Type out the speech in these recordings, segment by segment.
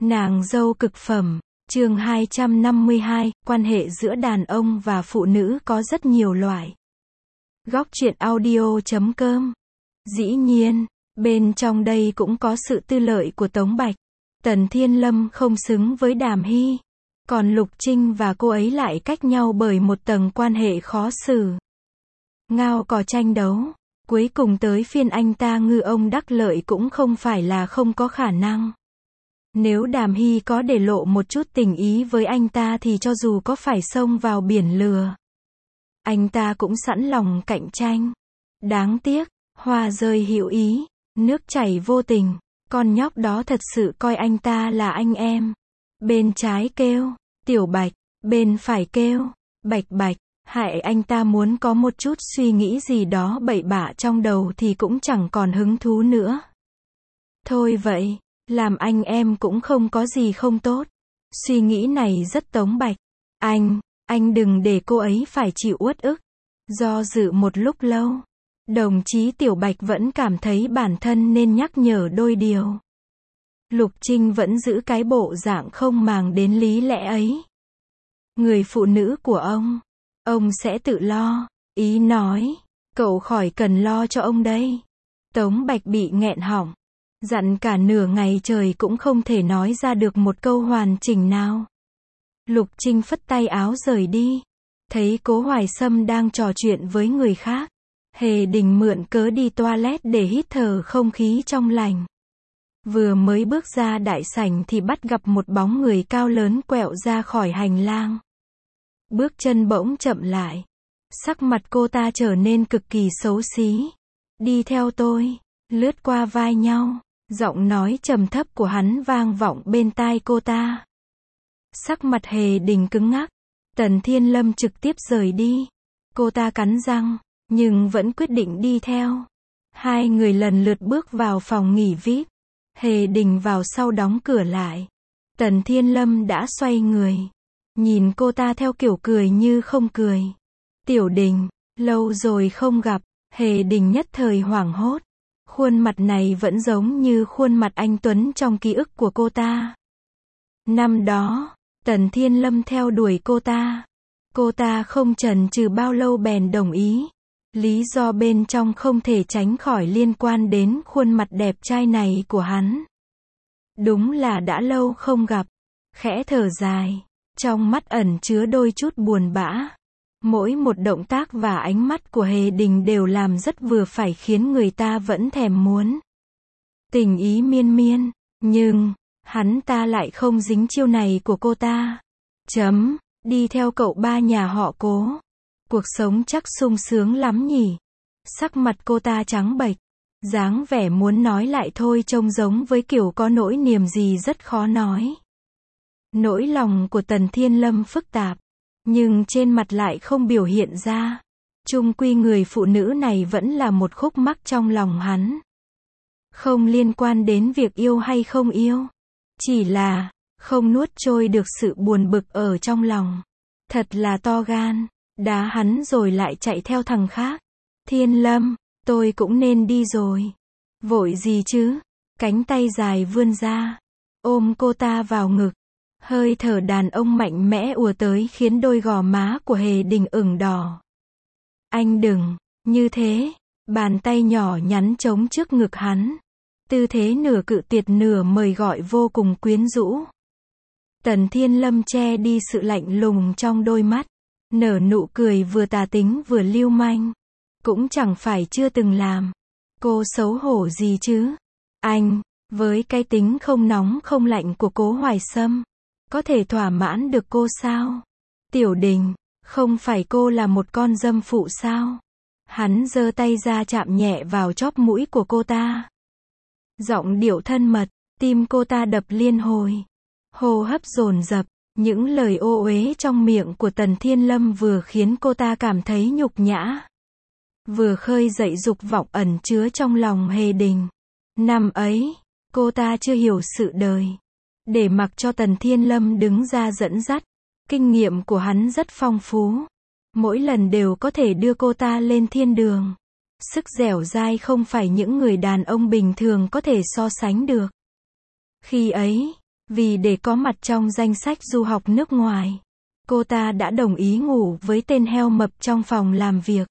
Nàng dâu cực phẩm, chương 252, quan hệ giữa đàn ông và phụ nữ có rất nhiều loại. Góc truyện audio.com. Dĩ nhiên, bên trong đây cũng có sự tư lợi của Tống Bạch. Tần Thiên Lâm không xứng với Đàm Hy, còn Lục Trinh và cô ấy lại cách nhau bởi một tầng quan hệ khó xử. Ngao cò tranh đấu, cuối cùng tới phiên anh ta ngư ông đắc lợi cũng không phải là không có khả năng. Nếu Đàm Hy có để lộ một chút tình ý với anh ta thì cho dù có phải xông vào biển lửa, anh ta cũng sẵn lòng cạnh tranh. Đáng tiếc, hoa rơi hữu ý, nước chảy vô tình, con nhóc đó thật sự coi anh ta là anh em. Bên trái kêu, Tiểu Bạch, bên phải kêu, Bạch Bạch, hại anh ta muốn có một chút suy nghĩ gì đó bậy bạ trong đầu thì cũng chẳng còn hứng thú nữa. Thôi vậy, làm anh em cũng không có gì không tốt. Suy nghĩ này rất Tống Bạch. Anh đừng để cô ấy phải chịu uất ức. Do dự một lúc lâu, đồng chí Tiểu Bạch vẫn cảm thấy bản thân nên nhắc nhở đôi điều. Lục Trinh vẫn giữ cái bộ dạng không màng đến lý lẽ ấy. Người phụ nữ của ông sẽ tự lo. Ý nói, cậu khỏi cần lo cho ông đây. Tống Bạch bị nghẹn họng, dặn cả nửa ngày trời cũng không thể nói ra được một câu hoàn chỉnh nào. Lục Trinh phất tay áo rời đi. Thấy Cố Hoài Sâm đang trò chuyện với người khác, Hề Đình mượn cớ đi toilet để hít thở không khí trong lành. Vừa mới bước ra đại sảnh thì bắt gặp một bóng người cao lớn quẹo ra khỏi hành lang. Bước chân bỗng chậm lại. Sắc mặt cô ta trở nên cực kỳ xấu xí. Đi theo tôi. Lướt qua vai nhau. Giọng nói trầm thấp của hắn vang vọng bên tai cô ta. Sắc mặt Hề Đình cứng ngắc. Tần Thiên Lâm trực tiếp rời đi. Cô ta cắn răng, nhưng vẫn quyết định đi theo. Hai người lần lượt bước vào phòng nghỉ VIP. Hề Đình vào sau đóng cửa lại. Tần Thiên Lâm đã xoay người, nhìn cô ta theo kiểu cười như không cười. Tiểu Đình, lâu rồi không gặp. Hề Đình nhất thời hoảng hốt. Khuôn mặt này vẫn giống như khuôn mặt anh Tuấn trong ký ức của cô ta. Năm đó, Tần Thiên Lâm theo đuổi cô ta. Cô ta không chần chừ bao lâu bèn đồng ý. Lý do bên trong không thể tránh khỏi liên quan đến khuôn mặt đẹp trai này của hắn. Đúng là đã lâu không gặp. Khẽ thở dài, trong mắt ẩn chứa đôi chút buồn bã. Mỗi một động tác và ánh mắt của Hề Đình đều làm rất vừa phải khiến người ta vẫn thèm muốn. Tình ý miên miên, nhưng hắn ta lại không dính chiêu này của cô ta. Đi theo cậu ba nhà họ Cố. Cuộc sống chắc sung sướng lắm nhỉ. Sắc mặt cô ta trắng bệch, dáng vẻ muốn nói lại thôi trông giống với kiểu có nỗi niềm gì rất khó nói. Nỗi lòng của Tần Thiên Lâm phức tạp, nhưng trên mặt lại không biểu hiện ra. Chung quy người phụ nữ này vẫn là một khúc mắc trong lòng hắn. Không liên quan đến việc yêu hay không yêu. Chỉ là, không nuốt trôi được sự buồn bực ở trong lòng. Thật là to gan, đá hắn rồi lại chạy theo thằng khác. Thiên Lâm, tôi cũng nên đi rồi. Vội gì chứ? Cánh tay dài vươn ra, ôm cô ta vào ngực. Hơi thở đàn ông mạnh mẽ ùa tới khiến đôi gò má của Hề Đình ửng đỏ. Anh đừng, như thế. Bàn tay nhỏ nhắn chống trước ngực hắn. Tư thế nửa cự tuyệt nửa mời gọi vô cùng quyến rũ. Tần Thiên Lâm che đi sự lạnh lùng trong đôi mắt. Nở nụ cười vừa tà tính vừa lưu manh. Cũng chẳng phải chưa từng làm. Cô xấu hổ gì chứ? Anh, với cái tính không nóng không lạnh của Cố Hoài Sâm, có thể thỏa mãn được cô sao? Tiểu Đình, không phải cô là một con dâm phụ sao? Hắn giơ tay ra chạm nhẹ vào chóp mũi của cô ta. Giọng điệu thân mật, tim cô ta đập liên hồi. Hô hấp dồn dập, những lời ô uế trong miệng của Tần Thiên Lâm vừa khiến cô ta cảm thấy nhục nhã, vừa khơi dậy dục vọng ẩn chứa trong lòng Hề Đình. Năm ấy, cô ta chưa hiểu sự đời. Để mặc cho Tần Thiên Lâm đứng ra dẫn dắt. Kinh nghiệm của hắn rất phong phú. Mỗi lần đều có thể đưa cô ta lên thiên đường. Sức dẻo dai không phải những người đàn ông bình thường có thể so sánh được. Khi ấy, Vì để có mặt trong danh sách du học nước ngoài, cô ta đã đồng ý ngủ với tên heo mập trong phòng làm việc.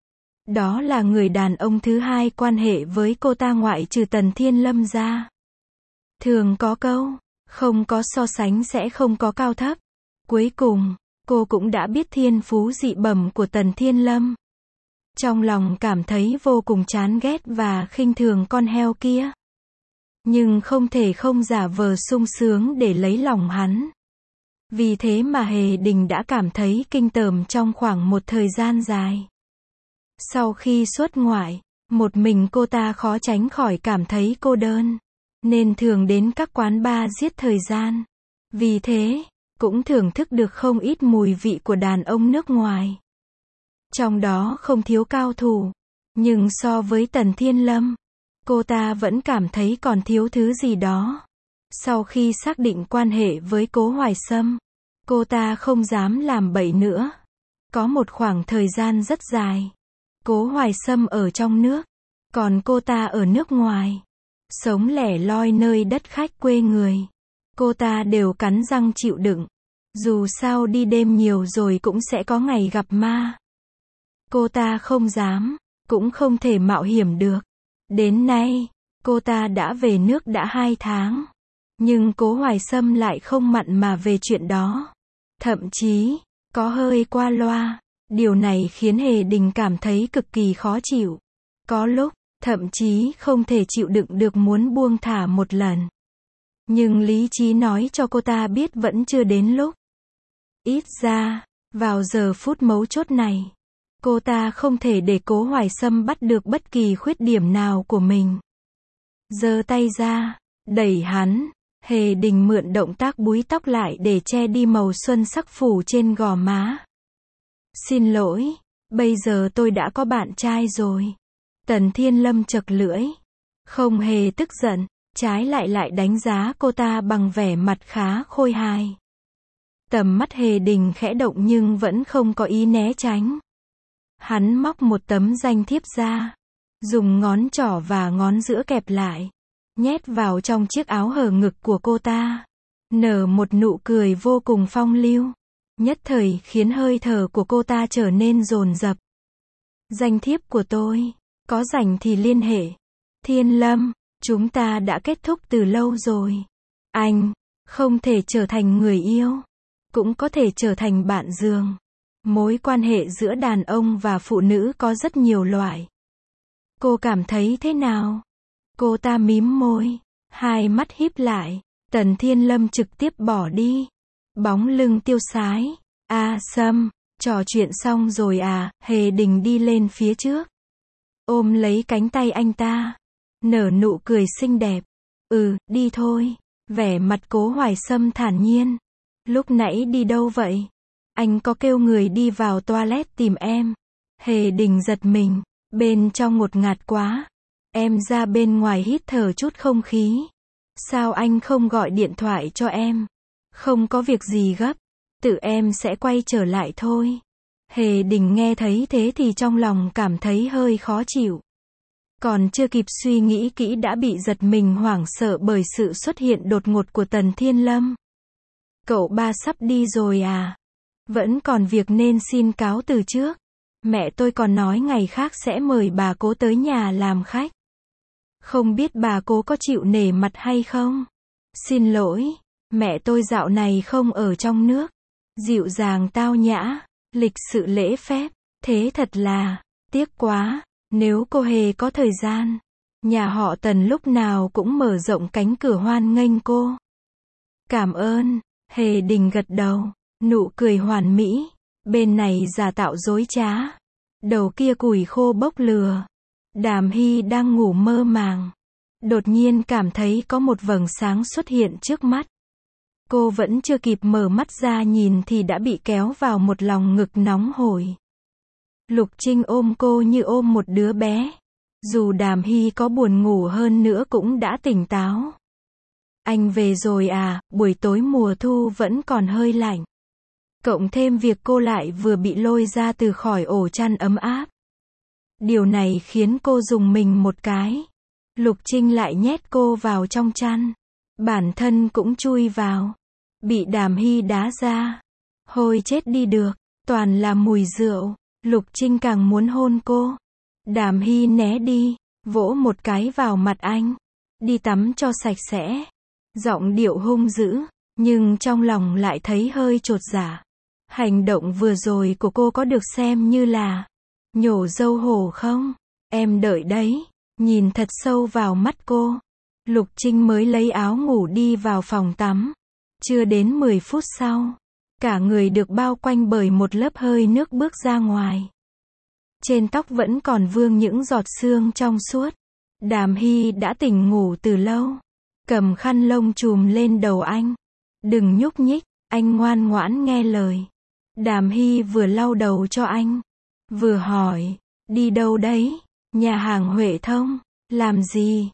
Đó là người đàn ông thứ hai quan hệ với cô ta ngoại trừ Tần Thiên Lâm ra. Thường có câu, không có so sánh sẽ không có cao thấp. Cuối cùng, cô cũng đã biết thiên phú dị bẩm của Tần Thiên Lâm. Trong lòng cảm thấy vô cùng chán ghét và khinh thường con heo kia. Nhưng không thể không giả vờ sung sướng để lấy lòng hắn. Vì thế mà Hề Đình đã cảm thấy kinh tởm trong khoảng một thời gian dài. Sau khi xuất ngoại, một mình cô ta khó tránh khỏi cảm thấy cô đơn, nên thường đến các quán bar giết thời gian. Vì thế, cũng thưởng thức được không ít mùi vị của đàn ông nước ngoài. Trong đó không thiếu cao thủ, nhưng so với Tần Thiên Lâm, cô ta vẫn cảm thấy còn thiếu thứ gì đó. Sau khi xác định quan hệ với Cố Hoài Sâm, cô ta không dám làm bậy nữa. Có một khoảng thời gian rất dài, Cố Hoài Sâm ở trong nước, còn cô ta ở nước ngoài, sống lẻ loi nơi đất khách quê người. Cô ta đều cắn răng chịu đựng. Dù sao đi đêm nhiều rồi cũng sẽ có ngày gặp ma. Cô ta không dám, cũng không thể mạo hiểm được. Đến nay, cô ta đã về nước đã 2 tháng. Nhưng Cố Hoài Sâm lại không mặn mà về chuyện đó. Thậm chí, có hơi qua loa. Điều này khiến Hề Đình cảm thấy cực kỳ khó chịu. Có lúc, thậm chí không thể chịu đựng được muốn buông thả một lần. Nhưng lý trí nói cho cô ta biết vẫn chưa đến lúc. Ít ra, vào giờ phút mấu chốt này, cô ta không thể để Cố Hoài Sâm bắt được bất kỳ khuyết điểm nào của mình. Giơ tay ra, đẩy hắn. Hề Đình mượn động tác búi tóc lại để che đi màu xuân sắc phủ trên gò má. Xin lỗi, bây giờ tôi đã có bạn trai rồi. Tần Thiên Lâm chậc lưỡi, không hề tức giận, trái lại đánh giá cô ta bằng vẻ mặt khá khôi hài. Tầm mắt Hề Đình khẽ động nhưng vẫn không có ý né tránh. Hắn móc một tấm danh thiếp ra, dùng ngón trỏ và ngón giữa kẹp lại, nhét vào trong chiếc áo hở ngực của cô ta, nở một nụ cười vô cùng phong lưu, nhất thời khiến hơi thở của cô ta trở nên dồn dập. Danh thiếp của tôi, có rảnh thì liên hệ. Thiên Lâm, chúng ta đã kết thúc từ lâu rồi. Anh, không thể trở thành người yêu, cũng có thể trở thành bạn giường. Mối quan hệ giữa đàn ông và phụ nữ có rất nhiều loại. Cô cảm thấy thế nào? Cô ta mím môi, hai mắt híp lại. Tần Thiên Lâm trực tiếp bỏ đi. Bóng lưng tiêu sái. Sâm, trò chuyện xong rồi à? Hề Đình đi lên phía trước, ôm lấy cánh tay anh ta, nở nụ cười xinh đẹp. Đi thôi. Vẻ mặt Cố Hoài Sâm thản nhiên. Lúc nãy đi đâu vậy? Anh có kêu người đi vào toilet tìm em. Hề Đình giật mình, bên trong ngột ngạt quá. Em ra bên ngoài hít thở chút không khí. Sao anh không gọi điện thoại cho em? Không có việc gì gấp, tự em sẽ quay trở lại thôi. Hề Đình nghe thấy thế thì trong lòng cảm thấy hơi khó chịu. Còn chưa kịp suy nghĩ kỹ đã bị giật mình hoảng sợ bởi sự xuất hiện đột ngột của Tần Thiên Lâm. Cậu ba sắp đi rồi à? Vẫn còn việc nên xin cáo từ trước. Mẹ tôi còn nói ngày khác sẽ mời bà Cố tới nhà làm khách. Không biết bà Cố có chịu nể mặt hay không? Xin lỗi, mẹ tôi dạo này không ở trong nước. Dịu dàng tao nhã, lịch sự lễ phép, thế thật là tiếc quá. Nếu cô Hề có thời gian, nhà họ Tần lúc nào cũng mở rộng cánh cửa hoan nghênh cô. Cảm ơn. Hề Đình gật đầu, nụ cười hoàn mỹ. Bên này giả tạo dối trá, đầu kia củi khô bốc lửa. Đàm Hy đang ngủ mơ màng, đột nhiên cảm thấy có một vầng sáng xuất hiện trước mắt. Cô vẫn chưa kịp mở mắt ra nhìn thì đã bị kéo vào một lòng ngực nóng hổi. Lục Trinh ôm cô như ôm một đứa bé. Dù Đàm Hy có buồn ngủ hơn nữa cũng đã tỉnh táo. Anh về rồi à? Buổi tối mùa thu vẫn còn hơi lạnh. Cộng thêm việc cô lại vừa bị lôi ra từ khỏi ổ chăn ấm áp. Điều này khiến cô rùng mình một cái. Lục Trinh lại nhét cô vào trong chăn. Bản thân cũng chui vào. Bị Đàm Hy đá ra. Hôi chết đi được. Toàn là mùi rượu. Lục Trinh càng muốn hôn cô. Đàm Hy né đi. Vỗ một cái vào mặt anh. Đi tắm cho sạch sẽ. Giọng điệu hung dữ. Nhưng trong lòng lại thấy hơi chột dạ. Hành động vừa rồi của cô có được xem như là nhổ dâu hổ không? Em đợi đấy. Nhìn thật sâu vào mắt cô. Lục Trinh mới lấy áo ngủ đi vào phòng tắm. Chưa đến 10 phút sau, cả người được bao quanh bởi một lớp hơi nước bước ra ngoài. Trên tóc vẫn còn vương những giọt sương trong suốt. Đàm Hy đã tỉnh ngủ từ lâu. Cầm khăn lông trùm lên đầu anh. Đừng nhúc nhích, anh ngoan ngoãn nghe lời. Đàm Hy vừa lau đầu cho anh, vừa hỏi, đi đâu đấy? Nhà hàng Huệ Thông, làm gì?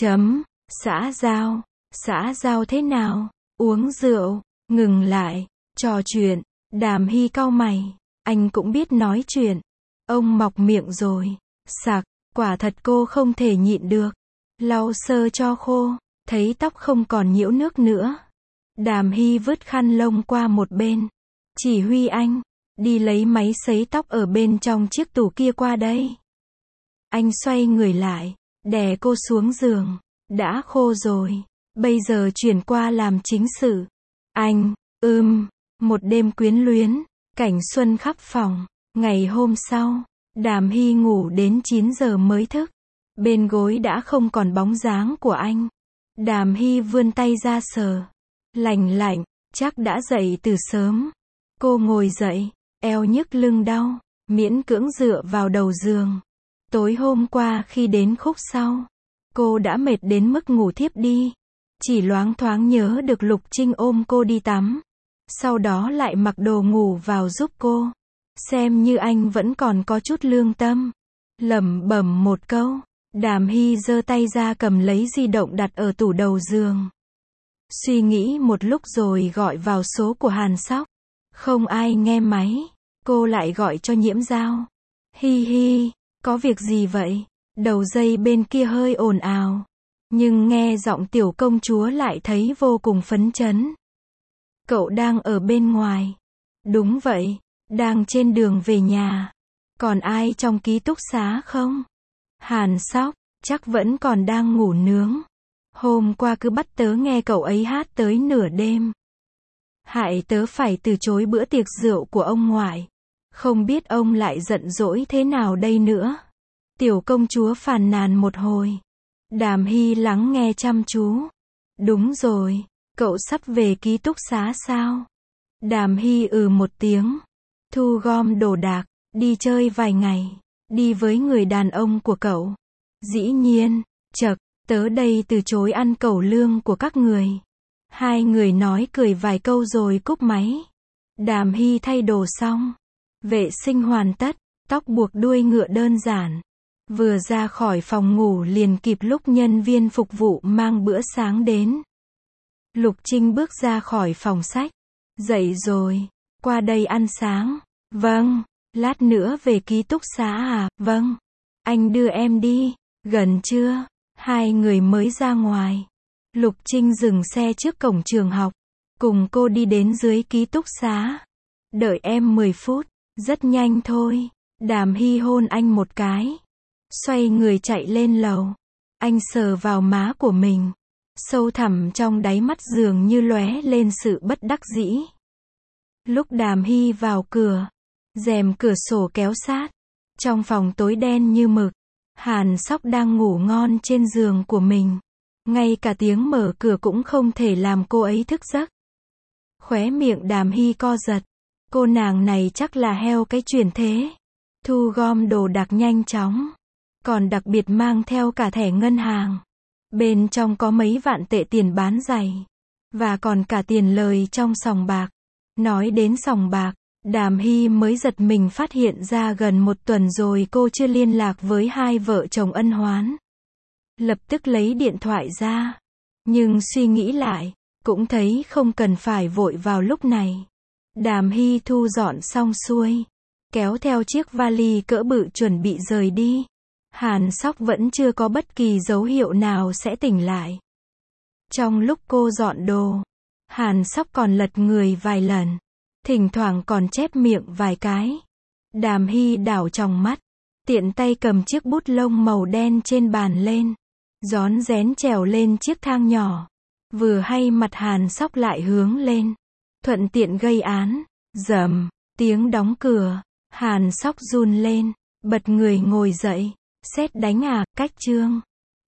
Xã giao. Xã giao thế nào? Uống rượu, ngừng lại, trò chuyện. Đàm Hy cau mày, anh cũng biết nói chuyện. Ông mọc miệng rồi. Sặc, quả thật cô không thể nhịn được. Lau sơ cho khô, thấy tóc không còn nhiễu nước nữa. Đàm Hy vứt khăn lông qua một bên. Chỉ huy anh, đi lấy máy sấy tóc ở bên trong chiếc tủ kia qua đây. Anh xoay người lại, đè cô xuống giường. Đã khô rồi, bây giờ chuyển qua làm chính sự. Anh, một đêm quyến luyến, cảnh xuân khắp phòng. Ngày hôm sau, Đàm Hy ngủ đến 9 giờ mới thức. Bên gối đã không còn bóng dáng của anh. Đàm Hy vươn tay ra sờ. Lạnh lạnh, chắc đã dậy từ sớm. Cô ngồi dậy, eo nhức lưng đau, miễn cưỡng dựa vào đầu giường. Tối hôm qua khi đến khúc sau, cô đã mệt đến mức ngủ thiếp đi. Chỉ loáng thoáng nhớ được Lục Trinh ôm cô đi tắm. Sau đó lại mặc đồ ngủ vào giúp cô. Xem như anh vẫn còn có chút lương tâm. Lẩm bẩm một câu. Đàm Hy giơ tay ra cầm lấy di động đặt ở tủ đầu giường. Suy nghĩ một lúc rồi gọi vào số của Hàn Sóc. Không ai nghe máy. Cô lại gọi cho Nhiễm Giao. Hi hi, có việc gì vậy? Đầu dây bên kia hơi ồn ào. Nhưng nghe giọng tiểu công chúa lại thấy vô cùng phấn chấn. Cậu đang ở bên ngoài. Đúng vậy, đang trên đường về nhà. Còn ai trong ký túc xá không? Hàn Sóc, chắc vẫn còn đang ngủ nướng. Hôm qua cứ bắt tớ nghe cậu ấy hát tới nửa đêm. Hại tớ phải từ chối bữa tiệc rượu của ông ngoại. Không biết ông lại giận dỗi thế nào đây nữa. Tiểu công chúa phàn nàn một hồi. Đàm Hy lắng nghe chăm chú. Đúng rồi, cậu sắp về ký túc xá sao? Đàm Hy một tiếng. Thu gom đồ đạc, đi chơi vài ngày. Đi với người đàn ông của cậu. Dĩ nhiên, tớ đây từ chối ăn cẩu lương của các người. Hai người nói cười vài câu rồi cúp máy. Đàm Hy thay đồ xong. Vệ sinh hoàn tất, tóc buộc đuôi ngựa đơn giản. Vừa ra khỏi phòng ngủ liền kịp lúc nhân viên phục vụ mang bữa sáng đến. Lục Trinh bước ra khỏi phòng sách. Dậy rồi, qua đây ăn sáng. Vâng, lát nữa về ký túc xá à? Vâng, anh đưa em đi. Gần chưa? Hai người mới ra ngoài. Lục Trinh dừng xe trước cổng trường học. Cùng cô đi đến dưới ký túc xá. Đợi em 10 phút. Rất nhanh thôi. Đàm Hy hôn anh một cái. Xoay người chạy lên lầu. Anh sờ vào má của mình. Sâu thẳm trong đáy mắt dường như lóe lên sự bất đắc dĩ. Lúc Đàm Hy vào cửa, rèm cửa sổ kéo sát. Trong phòng tối đen như mực. Hàn Sóc đang ngủ ngon trên giường của mình. Ngay cả tiếng mở cửa cũng không thể làm cô ấy thức giấc. Khóe miệng Đàm Hy co giật. Cô nàng này chắc là heo cái chuyển thế. Thu gom đồ đạc nhanh chóng. Còn đặc biệt mang theo cả thẻ ngân hàng. Bên trong có mấy vạn tệ tiền bán giày. Và còn cả tiền lời trong sòng bạc. Nói đến sòng bạc, Đàm Hy mới giật mình phát hiện ra gần một tuần rồi cô chưa liên lạc với hai vợ chồng ân oán. Lập tức lấy điện thoại ra. Nhưng suy nghĩ lại, cũng thấy không cần phải vội vào lúc này. Đàm Hy thu dọn xong xuôi. Kéo theo chiếc vali cỡ bự chuẩn bị rời đi. Hàn Sóc vẫn chưa có bất kỳ dấu hiệu nào sẽ tỉnh lại. Trong lúc cô dọn đồ, Hàn Sóc còn lật người vài lần, thỉnh thoảng còn chép miệng vài cái. Đàm Hy đảo tròng mắt, tiện tay cầm chiếc bút lông màu đen trên bàn lên, rón rén trèo lên chiếc thang nhỏ. Vừa hay mặt Hàn Sóc lại hướng lên, thuận tiện gây án. Rầm, tiếng đóng cửa, Hàn Sóc run lên, bật người ngồi dậy. Sét đánh à, cách chương.